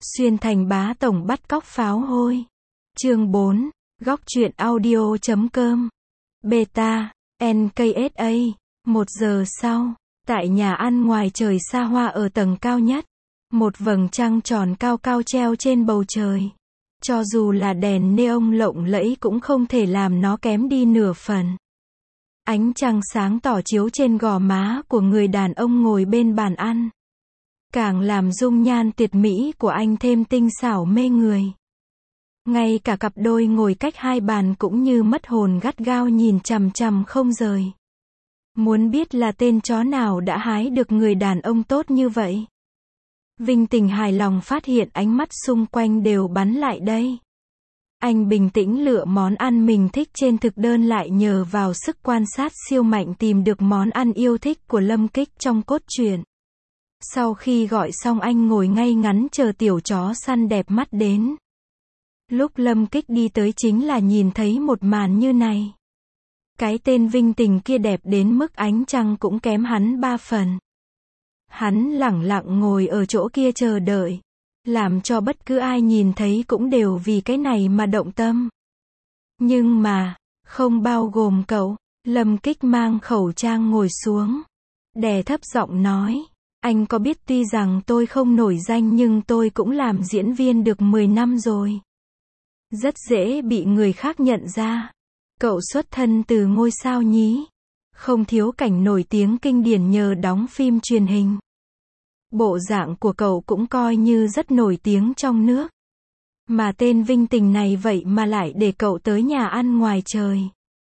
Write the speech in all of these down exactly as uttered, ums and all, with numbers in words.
Xuyên thành bá tổng bắt cóc pháo hôi. Chương bốn. Góc truyện audio chấm com. Beta, en ca ét a. Một giờ sau, tại nhà ăn ngoài trời xa hoa ở tầng cao nhất, một vầng trăng tròn cao cao treo trên bầu trời. Cho dù là đèn neon lộng lẫy cũng không thể làm nó kém đi nửa phần. Ánh trăng sáng tỏ chiếu trên gò má của người đàn ông ngồi bên bàn ăn, càng làm dung nhan tuyệt mỹ của anh thêm tinh xảo mê người. Ngay cả cặp đôi ngồi cách hai bàn cũng như mất hồn gắt gao nhìn chằm chằm không rời. Muốn biết là tên chó nào đã hái được người đàn ông tốt như vậy? Vinh Tình hài lòng phát hiện ánh mắt xung quanh đều bắn lại đây. Anh bình tĩnh lựa món ăn mình thích trên thực đơn, lại nhờ vào sức quan sát siêu mạnh tìm được món ăn yêu thích của Lâm Kích trong cốt truyện. Sau khi gọi xong anh ngồi ngay ngắn chờ tiểu chó săn đẹp mắt đến. Lúc Lâm Kích đi tới chính là nhìn thấy một màn như này. Cái tên Vinh Tình kia đẹp đến mức ánh trăng cũng kém hắn ba phần. Hắn lẳng lặng ngồi ở chỗ kia chờ đợi, làm cho bất cứ ai nhìn thấy cũng đều vì cái này mà động tâm. Nhưng mà, không bao gồm cậu. Lâm Kích mang khẩu trang ngồi xuống, đè thấp giọng nói, anh có biết tuy rằng tôi không nổi danh nhưng tôi cũng làm diễn viên được mười năm rồi. Rất dễ bị người khác nhận ra. Cậu xuất thân từ ngôi sao nhí, không thiếu cảnh nổi tiếng kinh điển nhờ đóng phim truyền hình. Bộ dạng của cậu cũng coi như rất nổi tiếng trong nước. Mà tên Vinh Tình này vậy mà lại để cậu tới nhà ăn ngoài trời.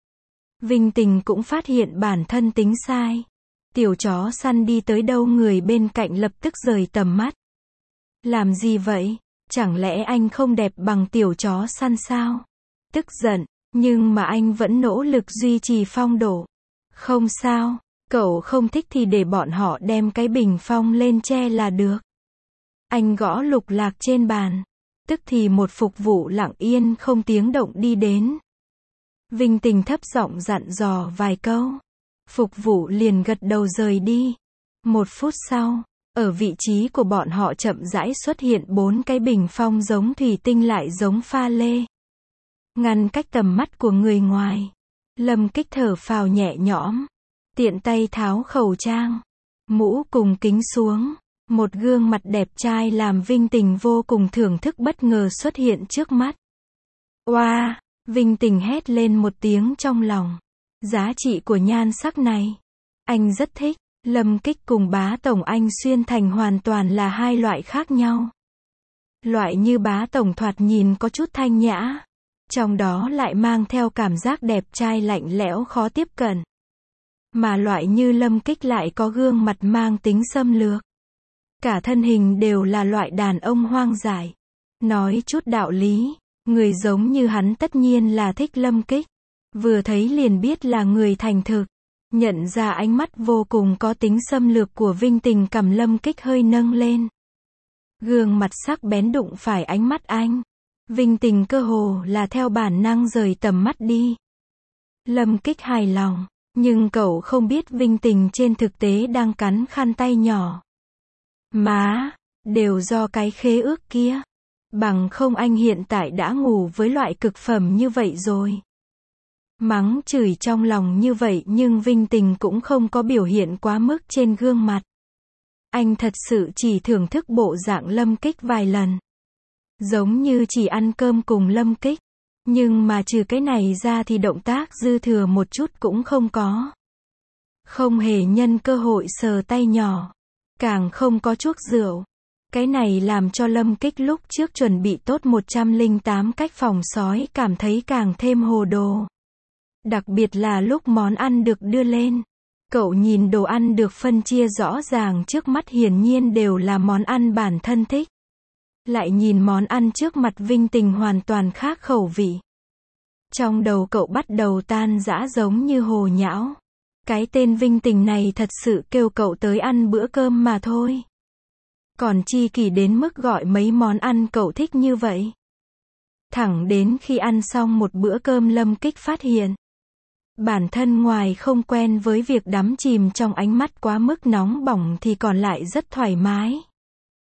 Vinh Tình cũng phát hiện bản thân tính sai. Tiểu chó săn đi tới đâu người bên cạnh lập tức rời tầm mắt. Làm gì vậy? Chẳng lẽ anh không đẹp bằng tiểu chó săn sao? Tức giận, nhưng mà anh vẫn nỗ lực duy trì phong độ. Không sao, cậu không thích thì để bọn họ đem cái bình phong lên che là được. Anh gõ lục lạc trên bàn. Tức thì một phục vụ lặng yên không tiếng động đi đến. Vinh Tình thấp giọng dặn dò vài câu. Phục vụ liền gật đầu rời đi. Một phút sau, ở vị trí của bọn họ chậm rãi xuất hiện bốn cái bình phong giống thủy tinh lại giống pha lê, ngăn cách tầm mắt của người ngoài. Lâm Kích thở phào nhẹ nhõm, tiện tay tháo khẩu trang, mũ cùng kính xuống. Một gương mặt đẹp trai làm Vinh Tình vô cùng thưởng thức bất ngờ xuất hiện trước mắt. Oa, wow, Vinh Tình hét lên một tiếng trong lòng. Giá trị của nhan sắc này, anh rất thích. Lâm Kích cùng bá tổng anh Xuyên Thành hoàn toàn là hai loại khác nhau. Loại như bá tổng thoạt nhìn có chút thanh nhã, trong đó lại mang theo cảm giác đẹp trai lạnh lẽo khó tiếp cận. Mà loại như Lâm Kích lại có gương mặt mang tính xâm lược. Cả thân hình đều là loại đàn ông hoang dại. Nói chút đạo lý, người giống như hắn tất nhiên là thích Lâm Kích. Vừa thấy liền biết là người thành thực. Nhận ra ánh mắt vô cùng có tính xâm lược của Vinh Tình, cầm Lâm Kích hơi nâng lên. Gương mặt sắc bén đụng phải ánh mắt anh. Vinh Tình cơ hồ là theo bản năng rời tầm mắt đi. Lâm Kích hài lòng, nhưng cậu không biết Vinh Tình trên thực tế đang cắn khăn tay nhỏ. Má, đều do cái khế ước kia. Bằng không anh hiện tại đã ngủ với loại cực phẩm như vậy rồi. Mắng chửi trong lòng như vậy nhưng Vinh Tình cũng không có biểu hiện quá mức trên gương mặt. Anh thật sự chỉ thưởng thức bộ dạng Lâm Kích vài lần. Giống như chỉ ăn cơm cùng Lâm Kích. Nhưng mà trừ cái này ra thì động tác dư thừa một chút cũng không có. Không hề nhân cơ hội sờ tay nhỏ. Càng không có chuốc rượu. Cái này làm cho Lâm Kích lúc trước chuẩn bị tốt một trăm lẻ tám cách phòng sói cảm thấy càng thêm hồ đồ. Đặc biệt là lúc món ăn được đưa lên. Cậu nhìn đồ ăn được phân chia rõ ràng trước mắt hiển nhiên đều là món ăn bản thân thích. Lại nhìn món ăn trước mặt Vinh Tình hoàn toàn khác khẩu vị. Trong đầu cậu bắt đầu tan rã giống như hồ nhão. Cái tên Vinh Tình này thật sự kêu cậu tới ăn bữa cơm mà thôi. Còn chi kỷ đến mức gọi mấy món ăn cậu thích như vậy. Thẳng đến khi ăn xong một bữa cơm Lâm Kích phát hiện. Bản thân ngoài không quen với việc đắm chìm trong ánh mắt quá mức nóng bỏng thì còn lại rất thoải mái.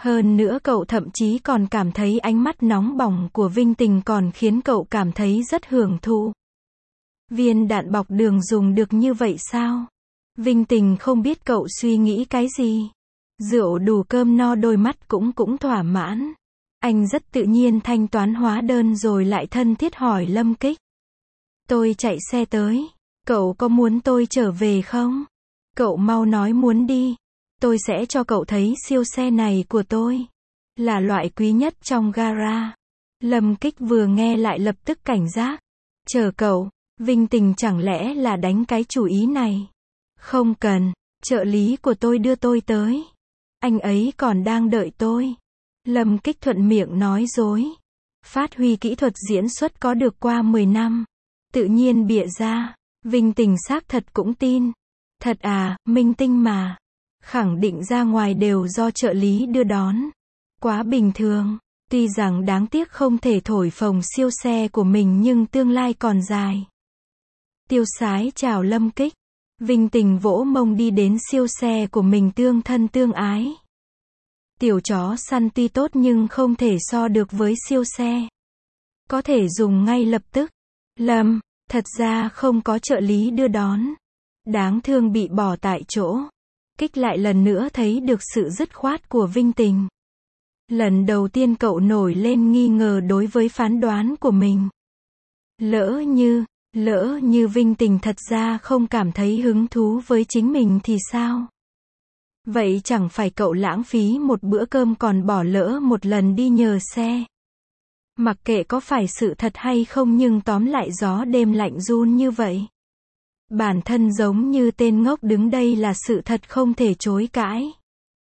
Hơn nữa cậu thậm chí còn cảm thấy ánh mắt nóng bỏng của Vinh Tình còn khiến cậu cảm thấy rất hưởng thụ. Viên đạn bọc đường dùng được như vậy sao? Vinh Tình không biết cậu suy nghĩ cái gì. Rượu đủ cơm no đôi mắt cũng cũng thỏa mãn. Anh rất tự nhiên thanh toán hóa đơn rồi lại thân thiết hỏi Lâm Kích. Tôi chạy xe tới. Cậu có muốn tôi trở về không? Cậu mau nói muốn đi. Tôi sẽ cho cậu thấy siêu xe này của tôi. Là loại quý nhất trong gara. Lâm Kích vừa nghe lại lập tức cảnh giác. Chờ cậu, Vinh Tình chẳng lẽ là đánh cái chủ ý này? Không cần, trợ lý của tôi đưa tôi tới. Anh ấy còn đang đợi tôi. Lâm Kích thuận miệng nói dối. Phát huy kỹ thuật diễn xuất có được qua mười năm. Tự nhiên bịa ra. Vinh Tình xác thật cũng tin. Thật à, minh tinh mà. Khẳng định ra ngoài đều do trợ lý đưa đón. Quá bình thường. Tuy rằng đáng tiếc không thể thổi phồng siêu xe của mình nhưng tương lai còn dài. Tiêu Sái chào Lâm Kích. Vinh Tình vỗ mông đi đến siêu xe của mình tương thân tương ái. Tiểu chó săn tuy tốt nhưng không thể so được với siêu xe. Có thể dùng ngay lập tức. Lâm, thật ra không có trợ lý đưa đón. Đáng thương bị bỏ tại chỗ. Kích lại lần nữa thấy được sự dứt khoát của Vinh Tình. Lần đầu tiên cậu nổi lên nghi ngờ đối với phán đoán của mình. Lỡ như, lỡ như Vinh Tình thật ra không cảm thấy hứng thú với chính mình thì sao? Vậy chẳng phải cậu lãng phí một bữa cơm còn bỏ lỡ một lần đi nhờ xe. Mặc kệ có phải sự thật hay không nhưng tóm lại gió đêm lạnh run như vậy. Bản thân giống như tên ngốc đứng đây là sự thật không thể chối cãi.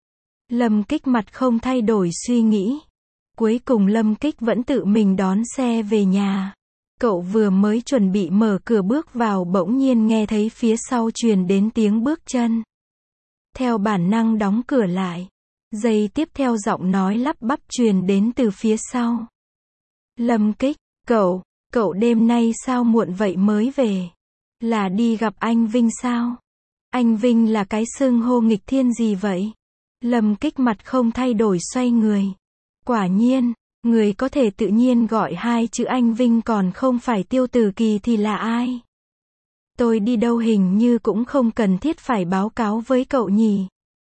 Lâm Kích mặt không thay đổi suy nghĩ. Cuối cùng Lâm Kích vẫn tự mình đón xe về nhà. Cậu vừa mới chuẩn bị mở cửa bước vào bỗng nhiên nghe thấy phía sau truyền đến tiếng bước chân. Theo bản năng đóng cửa lại. Giây tiếp theo giọng nói lắp bắp truyền đến từ phía sau. Lâm Kích, cậu, cậu đêm nay sao muộn vậy mới về? Là đi gặp anh Vinh sao? Anh Vinh là cái xưng hô nghịch thiên gì vậy? Lâm Kích mặt không thay đổi xoay người. Quả nhiên, người có thể tự nhiên gọi hai chữ anh Vinh còn không phải Tiêu Tử Kỳ thì là ai? Tôi đi đâu hình như cũng không cần thiết phải báo cáo với cậu nhỉ?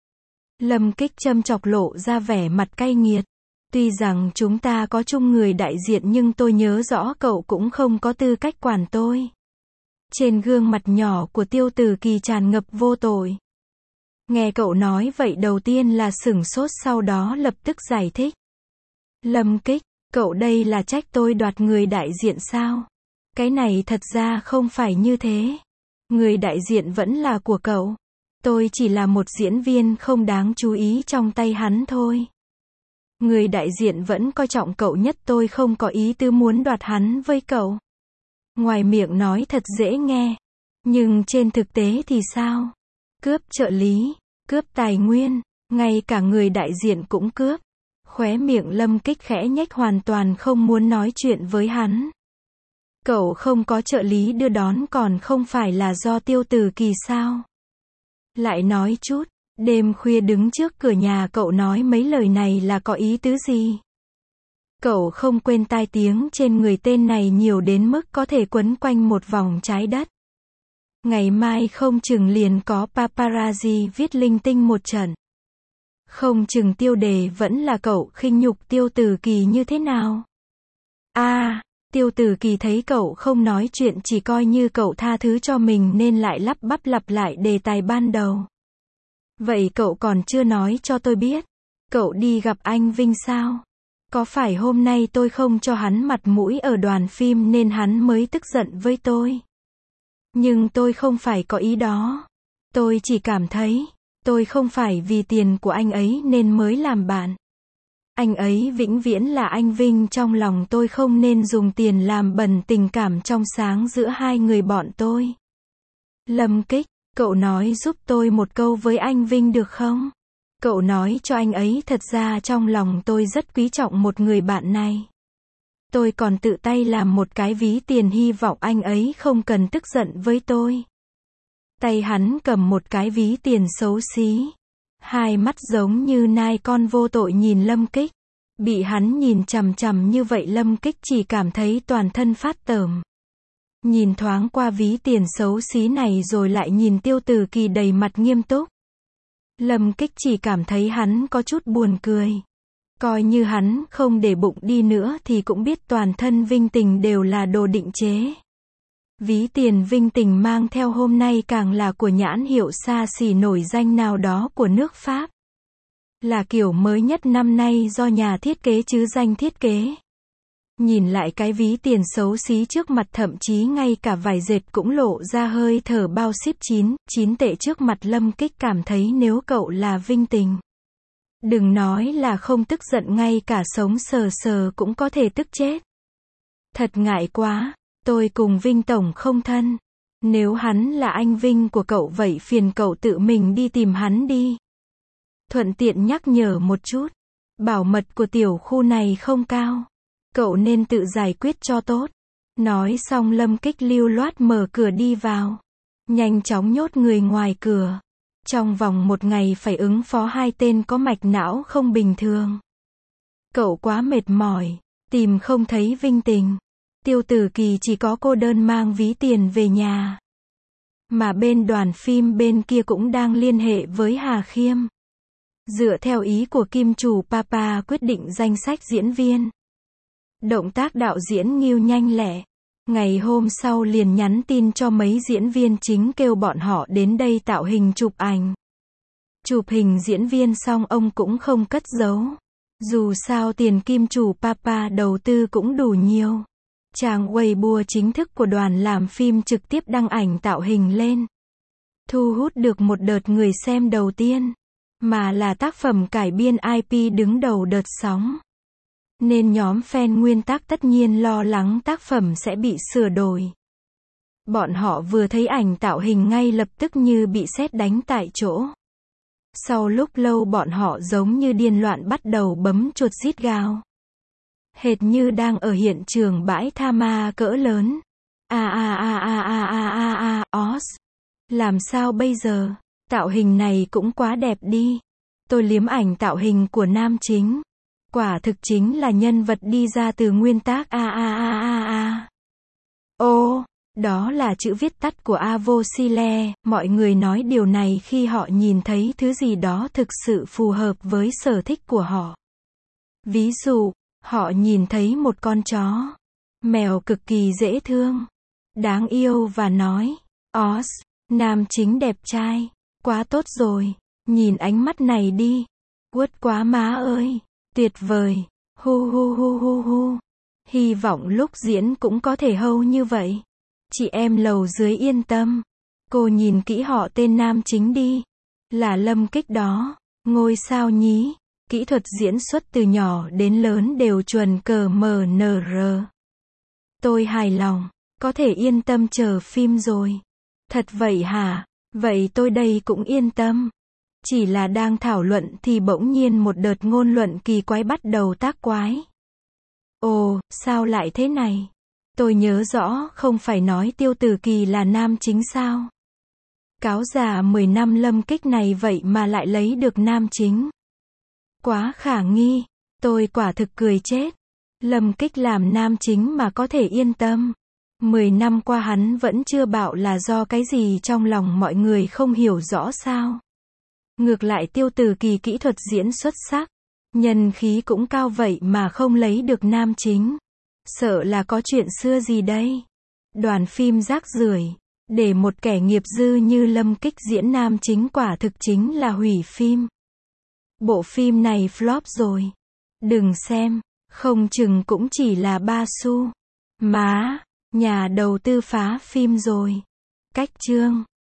Lâm Kích châm chọc lộ ra vẻ mặt cay nghiệt. Tuy rằng chúng ta có chung người đại diện nhưng tôi nhớ rõ cậu cũng không có tư cách quản tôi. Trên gương mặt nhỏ của Tiêu Tử Kỳ tràn ngập vô tội. Nghe cậu nói vậy đầu tiên là sửng sốt sau đó lập tức giải thích. Lâm Kích, cậu đây là trách tôi đoạt người đại diện sao? Cái này thật ra không phải như thế. Người đại diện vẫn là của cậu. Tôi chỉ là một diễn viên không đáng chú ý trong tay hắn thôi. Người đại diện vẫn coi trọng cậu nhất, tôi không có ý tư muốn đoạt hắn với cậu. Ngoài miệng nói thật dễ nghe. Nhưng trên thực tế thì sao? Cướp trợ lý, cướp tài nguyên, ngay cả người đại diện cũng cướp. Khóe miệng Lâm Kích khẽ nhếch hoàn toàn không muốn nói chuyện với hắn. Cậu không có trợ lý đưa đón còn không phải là do Tiêu Tử Kỳ sao? Lại nói chút, đêm khuya đứng trước cửa nhà cậu nói mấy lời này là có ý tứ gì? Cậu không quên tai tiếng trên người tên này nhiều đến mức có thể quấn quanh một vòng trái đất. Ngày mai không chừng liền có paparazzi viết linh tinh một trận. Không chừng tiêu đề vẫn là cậu khinh nhục Tiêu Tử Kỳ như thế nào? A, à, Tiêu Tử Kỳ thấy cậu không nói chuyện chỉ coi như cậu tha thứ cho mình nên lại lắp bắp lặp lại đề tài ban đầu. Vậy cậu còn chưa nói cho tôi biết. Cậu đi gặp anh Vinh sao? Có phải hôm nay tôi không cho hắn mặt mũi ở đoàn phim nên hắn mới tức giận với tôi? Nhưng tôi không phải có ý đó. Tôi chỉ cảm thấy, tôi không phải vì tiền của anh ấy nên mới làm bạn. Anh ấy vĩnh viễn là anh Vinh trong lòng tôi, không nên dùng tiền làm bẩn tình cảm trong sáng giữa hai người bọn tôi. Lâm Kích, cậu nói giúp tôi một câu với anh Vinh được không? Cậu nói cho anh ấy thật ra trong lòng tôi rất quý trọng một người bạn này. Tôi còn tự tay làm một cái ví tiền hy vọng anh ấy không cần tức giận với tôi. Tay hắn cầm một cái ví tiền xấu xí. Hai mắt giống như nai con vô tội nhìn Lâm Kích. Bị hắn nhìn chằm chằm như vậy Lâm Kích chỉ cảm thấy toàn thân phát tởm. Nhìn thoáng qua ví tiền xấu xí này rồi lại nhìn Tiêu Tử Kỳ đầy mặt nghiêm túc. Lâm Kích chỉ cảm thấy hắn có chút buồn cười. Coi như hắn không để bụng đi nữa thì cũng biết toàn thân Vinh Tình đều là đồ định chế. Ví tiền Vinh Tình mang theo hôm nay càng là của nhãn hiệu xa xỉ nổi danh nào đó của nước Pháp. Là kiểu mới nhất năm nay do nhà thiết kế chứ danh thiết kế. Nhìn lại cái ví tiền xấu xí trước mặt thậm chí ngay cả vải dệt cũng lộ ra hơi thở bao ship chín, chín tệ trước mặt Lâm Kích cảm thấy nếu cậu là Vinh Tình. Đừng nói là không tức giận ngay cả sống sờ sờ cũng có thể tức chết. Thật ngại quá, tôi cùng Vinh Tổng không thân. Nếu hắn là anh Vinh của cậu vậy phiền cậu tự mình đi tìm hắn đi. Thuận tiện nhắc nhở một chút, bảo mật của tiểu khu này không cao. Cậu nên tự giải quyết cho tốt. Nói xong Lâm Kích lưu loát mở cửa đi vào. Nhanh chóng nhốt người ngoài cửa. Trong vòng một ngày phải ứng phó hai tên có mạch não không bình thường. Cậu quá mệt mỏi, tìm không thấy Vinh Tình. Tiêu Tử Kỳ chỉ có cô đơn mang ví tiền về nhà. Mà bên đoàn phim bên kia cũng đang liên hệ với Hà Khiêm. Dựa theo ý của Kim chủ Papa quyết định danh sách diễn viên. Động tác đạo diễn nghiêu nhanh lẹ. Ngày hôm sau liền nhắn tin cho mấy diễn viên chính kêu bọn họ đến đây tạo hình chụp ảnh. Chụp hình diễn viên xong ông cũng không cất giấu. Dù sao tiền Kim chủ Papa đầu tư cũng đủ nhiều. Trang Weibo chính thức của đoàn làm phim trực tiếp đăng ảnh tạo hình lên. Thu hút được một đợt người xem đầu tiên. Mà là tác phẩm cải biên i pê đứng đầu đợt sóng. Nên nhóm fan nguyên tác tất nhiên lo lắng tác phẩm sẽ bị sửa đổi. Bọn họ vừa thấy ảnh tạo hình ngay lập tức như bị sét đánh tại chỗ. Sau lúc lâu bọn họ giống như điên loạn bắt đầu bấm chuột rít gào. Hệt như đang ở hiện trường bãi tha ma cỡ lớn. A a a a a a a a, os. Làm sao bây giờ? Tạo hình này cũng quá đẹp đi. Tôi liếm ảnh tạo hình của nam chính. Quả thực chính là nhân vật đi ra từ nguyên tác a a a a a. Ô, đó là chữ viết tắt của Avocille, mọi người nói điều này khi họ nhìn thấy thứ gì đó thực sự phù hợp với sở thích của họ. Ví dụ, họ nhìn thấy một con chó, mèo cực kỳ dễ thương, đáng yêu và nói, os, nam chính đẹp trai, quá tốt rồi, nhìn ánh mắt này đi, quất quá má ơi. Tuyệt vời, hu hu hu hu hu. Hy vọng lúc diễn cũng có thể hâu như vậy. Chị em lầu dưới yên tâm. Cô nhìn kỹ họ tên nam chính đi. Là Lâm Kích đó. Ngôi sao nhí. Kỹ thuật diễn xuất từ nhỏ đến lớn đều chuẩn cờ mờ nờ rờ. Tôi hài lòng. Có thể yên tâm chờ phim rồi. Thật vậy hả? Vậy tôi đây cũng yên tâm. Chỉ là đang thảo luận thì bỗng nhiên một đợt ngôn luận kỳ quái bắt đầu tác quái. Ồ, sao lại thế này? Tôi nhớ rõ không phải nói Tiêu Tử Kỳ là nam chính sao? Cáo già mười năm Lâm Kích này vậy mà lại lấy được nam chính. Quá khả nghi, tôi quả thực cười chết. Lâm Kích làm nam chính mà có thể yên tâm. Mười năm qua hắn vẫn chưa bảo là do cái gì trong lòng mọi người không hiểu rõ sao? Ngược lại Tiêu Tử Kỳ kỹ thuật diễn xuất sắc, nhân khí cũng cao vậy mà không lấy được nam chính. Sợ là có chuyện xưa gì đây? Đoàn phim rác rưởi, để một kẻ nghiệp dư như Lâm Kích diễn nam chính quả thực chính là hủy phim. Bộ phim này flop rồi. Đừng xem, không chừng cũng chỉ là ba xu. Má, nhà đầu tư phá phim rồi. Cách chương